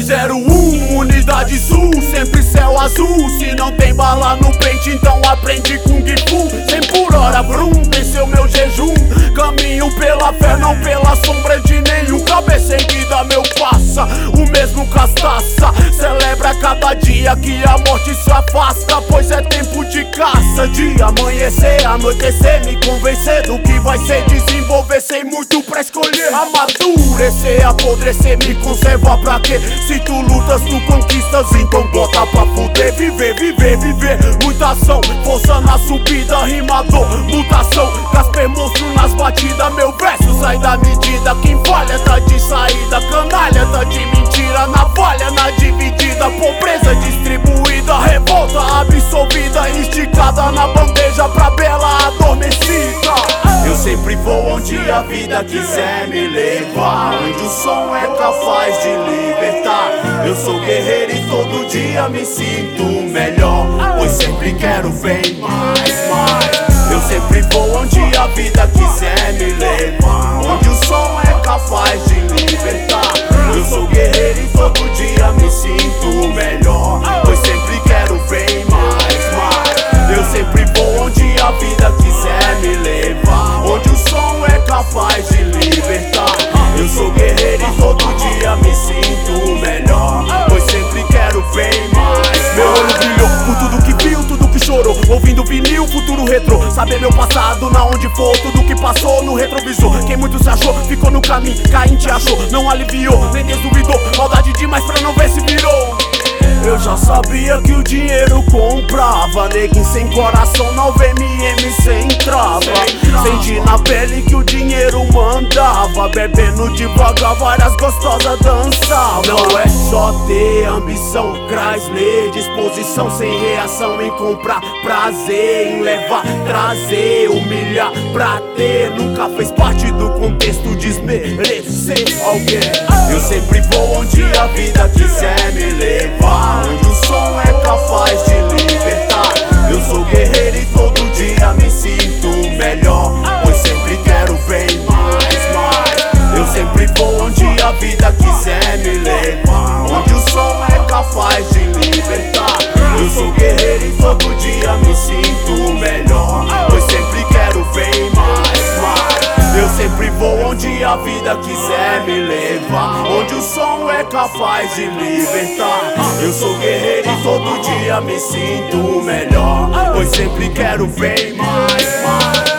01, unidade sul, sempre céu azul. Se não tem bala no pente, então aprende Kung Fu. 100 por hora, brum, venceu meu jejum. Caminho pela fé, não pela sombra de nenhum. Cabeça erguida, meu passa, o mesmo castaça. Celebra cada dia que a morte se afasta, pois é tempo de caça. De amanhecer, anoitecer, me convencer do que vai ser. Desenvolver sem muito pra escolher. Amadurecer, apodrecer, me conserva pra quê? Se tu lutas, tu conquistas, então bota pra fuder. Viver, viver, viver, muita ação, força na subida, rimador, mutação. Casper monstro nas batidas, meu verso sai da medida. Quem falha tá de saída, canalha tá de mentira. Navalha na dividida, pobreza distribuída. Revolta absolvida, esticada na bandeja pra bela adormecida. Eu sempre vou onde a vida quiser me levar, onde o som é capaz de libertar. Eu sou guerreiro e todo dia me sinto melhor, pois sempre quero bem mais. Eu sempre vou onde a vida quiser me levar, onde o som é capaz de libertar. Eu sou guerreiro e todo dia me sinto melhor, pois sempre quero bem mais. Eu sempre vou onde a vida quiser me levar, onde o som é capaz de libertar. Eu sou guerreiro e todo dia me sinto melhor, pois sempre quero bem mais. Meu olho brilhou por tudo que viu, tudo que chorou, ouvindo vinil, futuro retrô. Saber meu passado, na onde for, tudo que passou no retrovisor. Quem muito se achou, ficou no caminho, Caim te achou, não aliviou, nem desduvidou. Maldade demais pra não ver se virou. Eu já sabia que o dinheiro comprava, neguinho sem coração, 9mm sem trava. Senti na pele que o dinheiro mandava, bebendo devagar, várias gostosas dançavam. Não é só ter ambição, Chrysler, disposição sem reação em comprar prazer, em levar, trazer, humilhar pra ter. Nunca fez parte do contexto desmerecer alguém. Eu sempre vou onde a vida quiser me levar, onde o som é capaz de libertar. Eu sou guerreiro e todo dia me sinto melhor, pois sempre quero bem mais. Eu sempre vou onde a vida quiser me levar, onde o som é capaz de libertar. Eu sou guerreiro e todo dia me sinto melhor, pois sempre quero bem mais. Eu sempre vou onde a vida quiser me levar, onde o som é capaz de libertar. Eu sou guerreiro e todo dia me sinto melhor, pois sempre quero bem mais.